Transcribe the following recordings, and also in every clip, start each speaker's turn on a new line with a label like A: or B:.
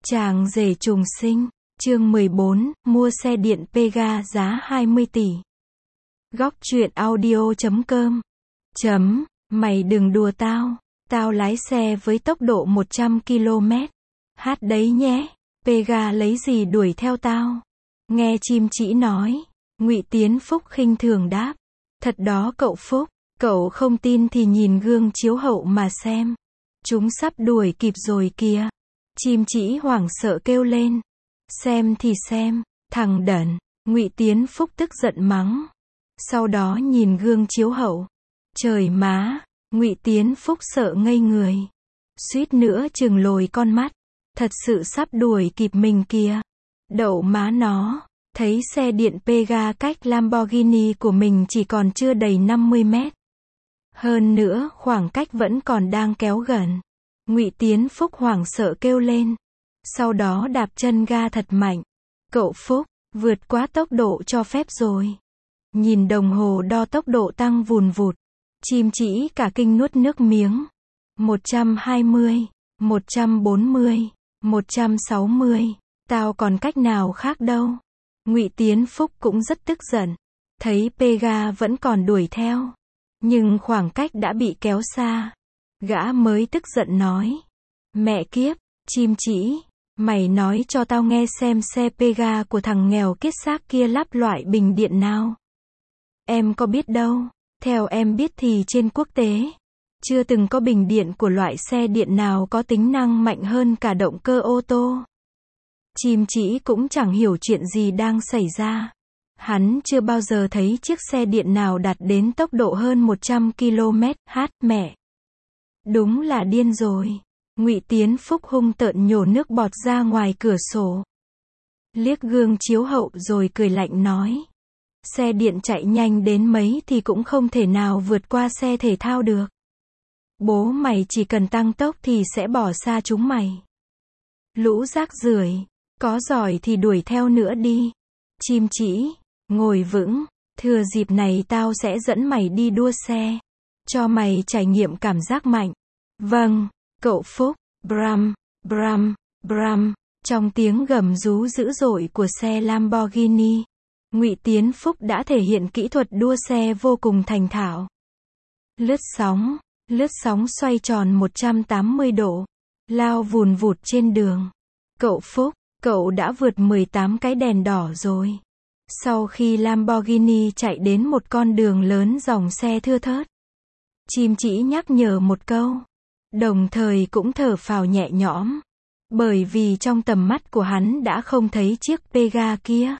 A: Chàng rể trùng sinh, chương 14, mua xe điện Pega giá 20 tỷ. Góc truyện audio.com. Mày đừng đùa tao lái xe với tốc độ 100 km. Hát đấy nhé, Pega lấy gì đuổi theo tao. Nghe chim chỉ nói, Ngụy Tiến Phúc khinh thường đáp. Thật đó cậu Phúc, cậu không tin thì nhìn gương chiếu hậu mà xem. Chúng sắp đuổi kịp rồi kìa. Chim chỉ hoảng sợ kêu lên. Xem thì xem, thằng đần, Ngụy Tiến Phúc tức giận mắng. Sau đó nhìn gương chiếu hậu. Trời má, Ngụy Tiến Phúc sợ ngây người. Suýt nữa chừng lồi con mắt. Thật sự sắp đuổi kịp mình kìa. Đậu má nó, thấy xe điện Pega cách Lamborghini của mình chỉ còn chưa đầy 50 mét. Hơn nữa khoảng cách vẫn còn đang kéo gần. Ngụy Tiến Phúc hoảng sợ kêu lên. Sau đó đạp chân ga thật mạnh. Cậu Phúc, vượt quá tốc độ cho phép rồi. Nhìn đồng hồ đo tốc độ tăng vùn vụt. Chim chỉ cả kinh nuốt nước miếng. 120, 140, 160. Tao còn cách nào khác đâu. Ngụy Tiến Phúc cũng rất tức giận. Thấy Pega vẫn còn đuổi theo. Nhưng khoảng cách đã bị kéo xa. Gã mới tức giận nói. Mẹ kiếp, chim chỉ, mày nói cho tao nghe xem xe Pega của thằng nghèo kiết xác kia lắp loại bình điện nào. Em có biết đâu, theo em biết thì trên quốc tế, chưa từng có bình điện của loại xe điện nào có tính năng mạnh hơn cả động cơ ô tô. Chim chỉ cũng chẳng hiểu chuyện gì đang xảy ra. Hắn chưa bao giờ thấy chiếc xe điện nào đạt đến tốc độ hơn 100 km/h. Mẹ! Đúng là điên rồi. Ngụy Tiến Phúc hung tợn nhổ nước bọt ra ngoài cửa sổ. Liếc gương chiếu hậu rồi cười lạnh nói. Xe điện chạy nhanh đến mấy thì cũng không thể nào vượt qua xe thể thao được. Bố mày chỉ cần tăng tốc thì sẽ bỏ xa chúng mày. Lũ rác rưởi, có giỏi thì đuổi theo nữa đi. Chim chỉ, ngồi vững, thừa dịp này tao sẽ dẫn mày đi đua xe. Cho mày trải nghiệm cảm giác mạnh. Vâng, cậu Phúc. Bram, bram, bram. Trong tiếng gầm rú dữ dội của xe Lamborghini, Ngụy Tiến Phúc đã thể hiện kỹ thuật đua xe vô cùng thành thạo. Lướt sóng xoay tròn 180 độ, lao vùn vụt trên đường. Cậu Phúc, cậu đã vượt 18 cái đèn đỏ rồi. Sau khi Lamborghini chạy đến một con đường lớn dòng xe thưa thớt, chim chỉ nhắc nhở một câu, đồng thời cũng thở phào nhẹ nhõm, bởi vì trong tầm mắt của hắn đã không thấy chiếc Pega kia.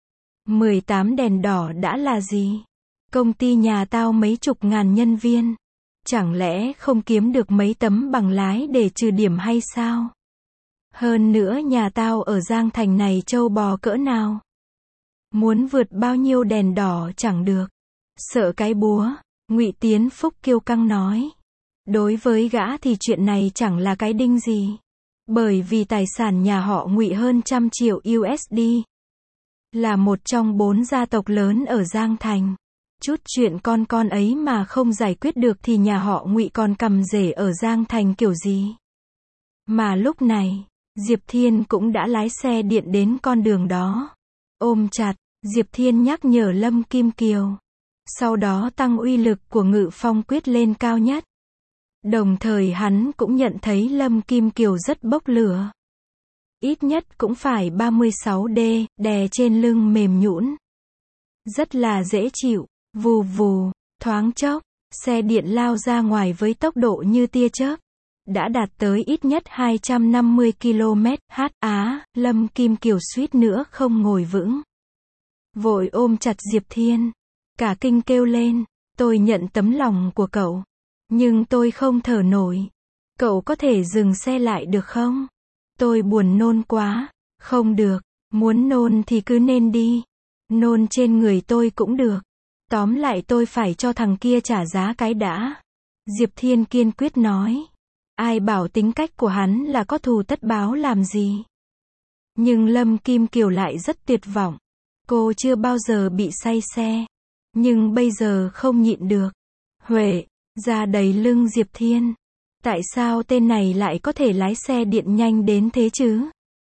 A: 18 đèn đỏ đã là gì? Công ty nhà tao mấy chục ngàn nhân viên, chẳng lẽ không kiếm được mấy tấm bằng lái để trừ điểm hay sao? Hơn nữa nhà tao ở Giang Thành này trâu bò cỡ nào? Muốn vượt bao nhiêu đèn đỏ chẳng được. Sợ cái búa, Ngụy Tiến Phúc kiêu căng nói. Đối với gã thì chuyện này chẳng là cái đinh gì. Bởi vì tài sản nhà họ Ngụy hơn 100 triệu USD. Là một trong 4 gia tộc lớn ở Giang Thành. Chút chuyện con ấy mà không giải quyết được thì nhà họ Ngụy còn cầm rể ở Giang Thành kiểu gì. Mà lúc này, Diệp Thiên cũng đã lái xe điện đến con đường đó. Ôm chặt, Diệp Thiên nhắc nhở Lâm Kim Kiều. Sau đó tăng uy lực của Ngự Phong quyết lên cao nhất. Đồng thời hắn cũng nhận thấy Lâm Kim Kiều rất bốc lửa. Ít nhất cũng phải 36D, đè trên lưng mềm nhũn. Rất là dễ chịu, vù vù, thoáng chốc, xe điện lao ra ngoài với tốc độ như tia chớp. Đã đạt tới ít nhất 250 km/h. Lâm Kim Kiều suýt nữa không ngồi vững. Vội ôm chặt Diệp Thiên. Cả kinh kêu lên, tôi nhận tấm lòng của cậu. Nhưng tôi không thở nổi. Cậu có thể dừng xe lại được không? Tôi buồn nôn quá. Không được, muốn nôn thì cứ nên đi. Nôn trên người tôi cũng được. Tóm lại tôi phải cho thằng kia trả giá cái đã. Diệp Thiên kiên quyết nói. Ai bảo tính cách của hắn là có thù tất báo làm gì. Nhưng Lâm Kim Kiều lại rất tuyệt vọng. Cô chưa bao giờ bị say xe. Nhưng bây giờ không nhịn được. Huệ, ra đầy lưng Diệp Thiên. Tại sao tên này lại có thể lái xe điện nhanh đến thế chứ?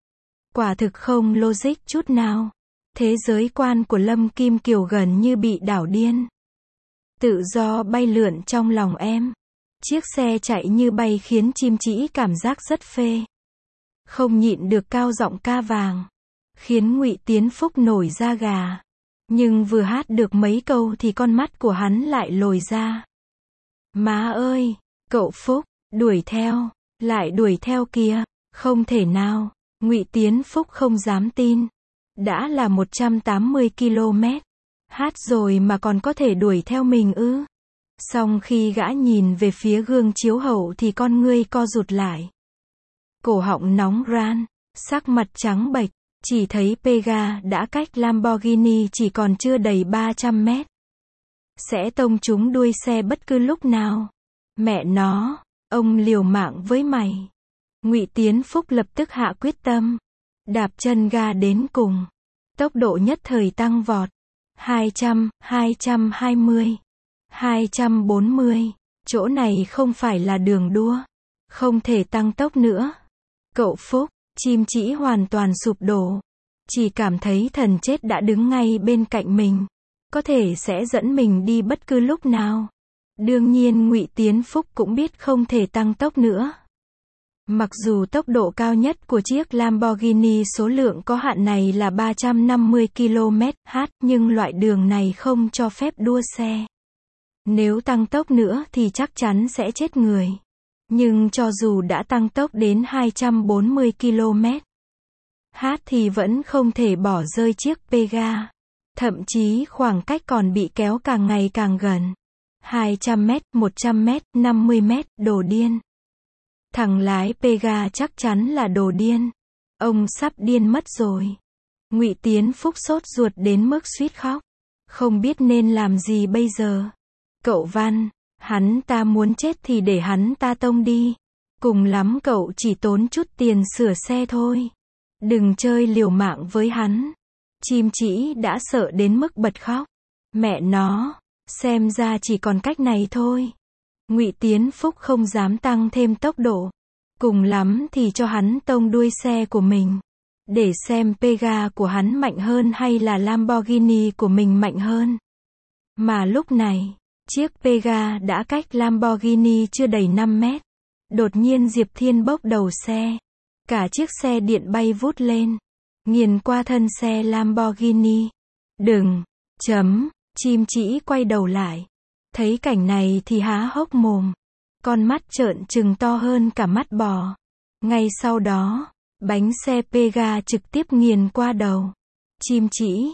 A: Quả thực không logic chút nào. Thế giới quan của Lâm Kim Kiều gần như bị đảo điên. Tự do bay lượn trong lòng em. Chiếc xe chạy như bay khiến chim chỉ cảm giác rất phê. Không nhịn được cao giọng ca vàng. Khiến Ngụy Tiến Phúc nổi da gà. Nhưng vừa hát được mấy câu thì con mắt của hắn lại lồi ra. Má ơi, cậu Phúc, đuổi theo, lại đuổi theo kìa, không thể nào, Ngụy Tiến Phúc không dám tin. Đã là 180 km, hát rồi mà còn có thể đuổi theo mình ư? Xong khi gã nhìn về phía gương chiếu hậu thì con ngươi co rụt lại. Cổ họng nóng ran, sắc mặt trắng bệch, chỉ thấy Pega đã cách Lamborghini chỉ còn chưa đầy 300 mét. Sẽ tông trúng đuôi xe bất cứ lúc nào. Mẹ nó, ông liều mạng với mày. Ngụy Tiến Phúc lập tức hạ quyết tâm. Đạp chân ga đến cùng. Tốc độ nhất thời tăng vọt. 200, 220, 240. Chỗ này không phải là đường đua. Không thể tăng tốc nữa. Cậu Phúc, chim chỉ hoàn toàn sụp đổ. Chỉ cảm thấy thần chết đã đứng ngay bên cạnh mình. Có thể sẽ dẫn mình đi bất cứ lúc nào. Đương nhiên Ngụy Tiến Phúc cũng biết không thể tăng tốc nữa. Mặc dù tốc độ cao nhất của chiếc Lamborghini số lượng có hạn này là 350 km/h, nhưng loại đường này không cho phép đua xe. Nếu tăng tốc nữa thì chắc chắn sẽ chết người. Nhưng cho dù đã tăng tốc đến 240 km/h thì vẫn không thể bỏ rơi chiếc Pega. Thậm chí khoảng cách còn bị kéo càng ngày càng gần. 200 mét, 100 mét, 50 mét, đồ điên. Thằng lái Pega chắc chắn là đồ điên. Ông sắp điên mất rồi. Ngụy Tiến Phúc sốt ruột đến mức suýt khóc. Không biết nên làm gì bây giờ. Cậu Văn, hắn ta muốn chết thì để hắn ta tông đi. Cùng lắm cậu chỉ tốn chút tiền sửa xe thôi. Đừng chơi liều mạng với hắn. Chim chỉ đã sợ đến mức bật khóc. Mẹ nó, xem ra chỉ còn cách này thôi. Ngụy Tiến Phúc không dám tăng thêm tốc độ. Cùng lắm thì cho hắn tông đuôi xe của mình. Để xem Pega của hắn mạnh hơn hay là Lamborghini của mình mạnh hơn. Mà lúc này, chiếc Pega đã cách Lamborghini chưa đầy 5 mét. Đột nhiên Diệp Thiên bốc đầu xe. Cả chiếc xe điện bay vút lên. Nghiền qua thân xe Lamborghini. Đừng, chim chỉ quay đầu lại. Thấy cảnh này thì há hốc mồm. Con mắt trợn trừng to hơn cả mắt bò. Ngay sau đó, bánh xe Pega trực tiếp nghiền qua đầu. Chim chỉ,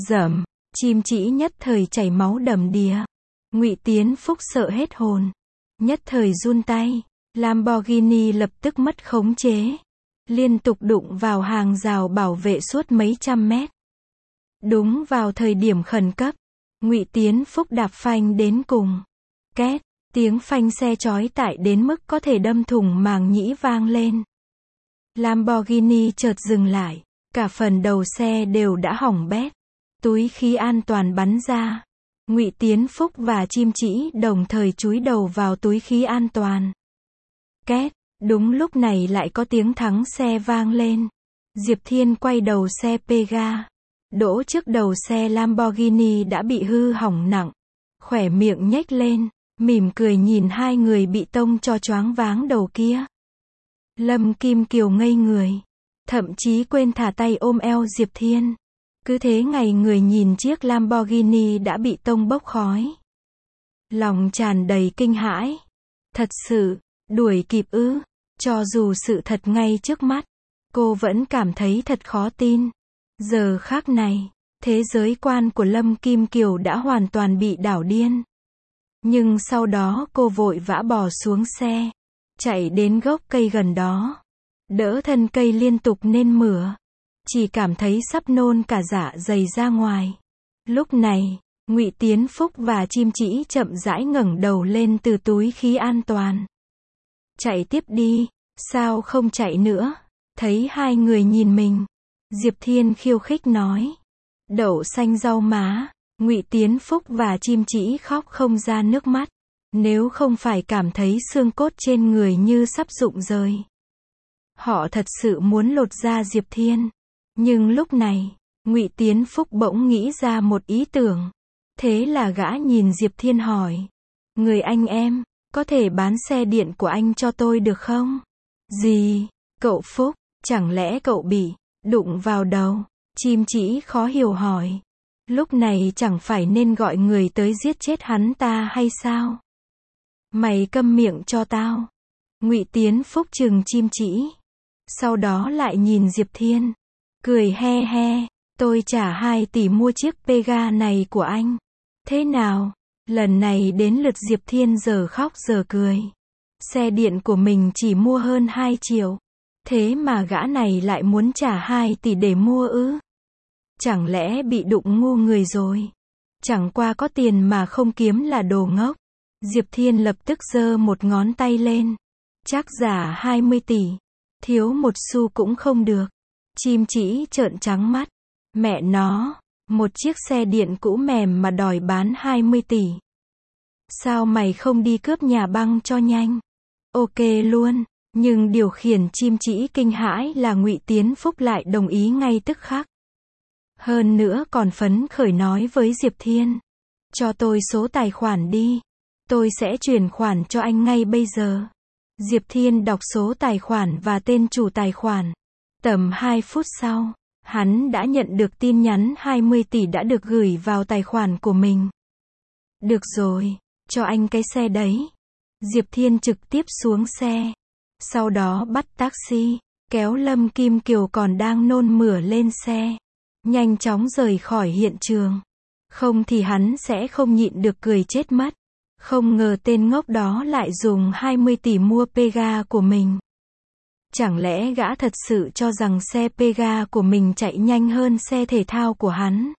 A: chim chỉ nhất thời chảy máu đầm đìa. Ngụy Tiến Phúc sợ hết hồn. Nhất thời run tay. Lamborghini lập tức mất khống chế. Liên tục đụng vào hàng rào bảo vệ suốt mấy trăm mét. Đúng vào thời điểm khẩn cấp, Ngụy Tiến Phúc đạp phanh đến cùng. Két, tiếng phanh xe chói tai đến mức có thể đâm thủng màng nhĩ vang lên. Lamborghini chợt dừng lại, cả phần đầu xe đều đã hỏng bét. Túi khí an toàn bắn ra. Ngụy Tiến Phúc và chim chỉ đồng thời chúi đầu vào túi khí an toàn. Két, đúng lúc này lại có tiếng thắng xe vang lên. Diệp Thiên quay đầu xe Pega. Đỗ trước đầu xe Lamborghini đã bị hư hỏng nặng. Khỏe miệng nhếch lên, mỉm cười nhìn hai người bị tông cho choáng váng đầu kia. Lâm Kim Kiều ngây người. Thậm chí quên thả tay ôm eo Diệp Thiên. Cứ thế ngày người nhìn chiếc Lamborghini đã bị tông bốc khói. Lòng tràn đầy kinh hãi. Thật sự, đuổi kịp ư? Cho dù sự thật ngay trước mắt, cô vẫn cảm thấy thật khó tin. Giờ khắc này, thế giới quan của Lâm Kim Kiều đã hoàn toàn bị đảo điên. Nhưng sau đó cô vội vã bò xuống xe, chạy đến gốc cây gần đó, đỡ thân cây liên tục nên mửa. Chỉ cảm thấy sắp nôn cả dạ dày ra ngoài. Lúc này, Ngụy Tiến Phúc và chim chỉ chậm rãi ngẩng đầu lên từ túi khí an toàn. Chạy tiếp đi, sao không chạy nữa? Thấy hai người nhìn mình, Diệp Thiên khiêu khích nói. Đậu xanh rau má, Ngụy Tiến Phúc và chim chỉ khóc không ra nước mắt. Nếu không phải cảm thấy xương cốt trên người như sắp rụng rời. Họ thật sự muốn lột da Diệp Thiên. Nhưng lúc này, Ngụy Tiến Phúc bỗng nghĩ ra một ý tưởng. Thế là gã nhìn Diệp Thiên hỏi. Người anh em, có thể bán xe điện của anh cho tôi được không? Gì? Cậu Phúc, chẳng lẽ cậu bị đụng vào đầu? Chim chỉ khó hiểu hỏi. Lúc này chẳng phải nên gọi người tới giết chết hắn ta hay sao? Mày câm miệng cho tao. Ngụy Tiến Phúc trừng chim chỉ. Sau đó lại nhìn Diệp Thiên. Cười he he, tôi trả 2 tỷ mua chiếc Pega này của anh. Thế nào? Lần này đến lượt Diệp Thiên giờ khóc giờ cười. Xe điện của mình chỉ mua hơn 2 triệu. Thế mà gã này lại muốn trả 2 tỷ để mua ư? Chẳng lẽ bị đụng ngu người rồi? Chẳng qua có tiền mà không kiếm là đồ ngốc. Diệp Thiên lập tức giơ một ngón tay lên. Chắc giả 20 tỷ. Thiếu một xu cũng không được. Chim chỉ trợn trắng mắt. Mẹ nó, một chiếc xe điện cũ mềm mà đòi bán 20 tỷ. Sao mày không đi cướp nhà băng cho nhanh? Ok luôn. Nhưng điều khiển chim chỉ kinh hãi là Ngụy Tiến Phúc lại đồng ý ngay tức khắc. Hơn nữa còn phấn khởi nói với Diệp Thiên. Cho tôi số tài khoản đi. Tôi sẽ chuyển khoản cho anh ngay bây giờ. Diệp Thiên đọc số tài khoản và tên chủ tài khoản. Tầm 2 phút sau, hắn đã nhận được tin nhắn 20 tỷ đã được gửi vào tài khoản của mình. Được rồi, cho anh cái xe đấy. Diệp Thiên trực tiếp xuống xe. Sau đó bắt taxi, kéo Lâm Kim Kiều còn đang nôn mửa lên xe. Nhanh chóng rời khỏi hiện trường. Không thì hắn sẽ không nhịn được cười chết mất. Không ngờ tên ngốc đó lại dùng 20 tỷ mua Pega của mình. Chẳng lẽ gã thật sự cho rằng xe Pega của mình chạy nhanh hơn xe thể thao của hắn?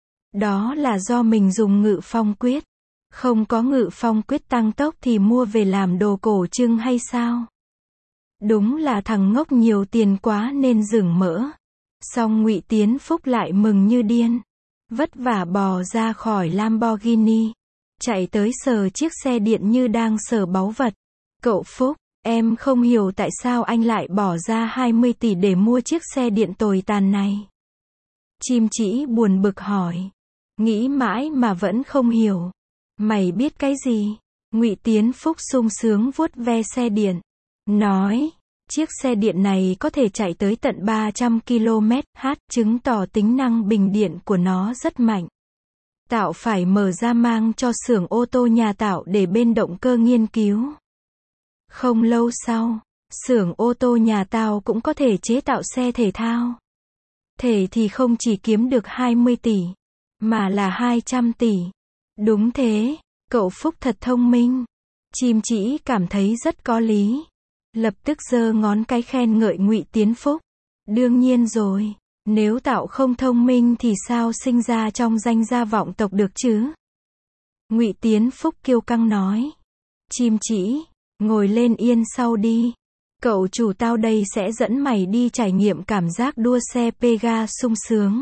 A: Đó là do mình dùng Ngự Phong quyết. Không có Ngự Phong quyết tăng tốc thì mua về làm đồ cổ trưng hay sao? Đúng là thằng ngốc nhiều tiền quá nên dửng mỡ. Xong Ngụy Tiến Phúc lại mừng như điên. Vất vả bò ra khỏi Lamborghini. Chạy tới sờ chiếc xe điện như đang sờ báu vật. Cậu Phúc, em không hiểu tại sao anh lại bỏ ra 20 tỷ để mua chiếc xe điện tồi tàn này. Chim chỉ buồn bực hỏi. Nghĩ mãi mà vẫn không hiểu. Mày biết cái gì? Ngụy Tiến Phúc sung sướng vuốt ve xe điện. Nói, chiếc xe điện này có thể chạy tới tận 300 km/h, chứng tỏ tính năng bình điện của nó rất mạnh. Tạo phải mở ra mang cho xưởng ô tô nhà tạo để bên động cơ nghiên cứu. Không lâu sau, xưởng ô tô nhà tao cũng có thể chế tạo xe thể thao. Thể thì không chỉ kiếm được 20 tỷ, mà là 200 tỷ. Đúng thế, cậu Phúc thật thông minh. Chim chỉ cảm thấy rất có lý. Lập tức giơ ngón cái khen ngợi Ngụy Tiến Phúc. Đương nhiên rồi, nếu tạo không thông minh thì sao sinh ra trong danh gia vọng tộc được chứ? Ngụy Tiến Phúc kiêu căng nói. Chim chỉ, ngồi lên yên sau đi. Cậu chủ tao đây sẽ dẫn mày đi trải nghiệm cảm giác đua xe Pega sung sướng.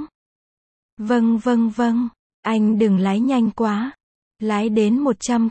A: Vâng vâng vâng, anh đừng lái nhanh quá. Lái đến 100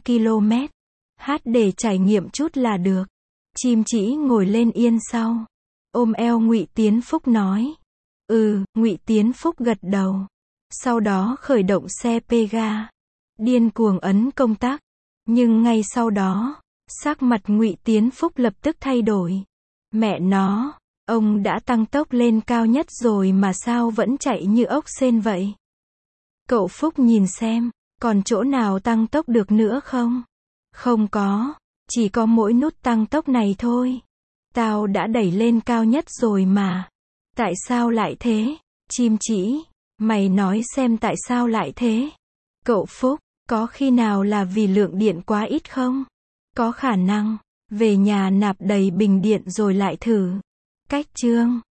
A: km/h để trải nghiệm chút là được. Chim chỉ ngồi lên yên sau. Ôm eo Ngụy Tiến Phúc nói. Ngụy Tiến Phúc gật đầu. Sau đó khởi động xe Pega. Điên cuồng ấn công tắc. Nhưng ngay sau đó, sắc mặt Ngụy Tiến Phúc lập tức thay đổi. Mẹ nó, ông đã tăng tốc lên cao nhất rồi mà sao vẫn chạy như ốc sên vậy? Cậu Phúc nhìn xem, còn chỗ nào tăng tốc được nữa không? Không có, chỉ có mỗi nút tăng tốc này thôi. Tao đã đẩy lên cao nhất rồi mà. Tại sao lại thế? Chim chỉ, mày nói xem tại sao lại thế? Cậu Phúc, có khi nào là vì lượng điện quá ít không? Có khả năng. Về nhà nạp đầy bình điện rồi lại thử. Cách chương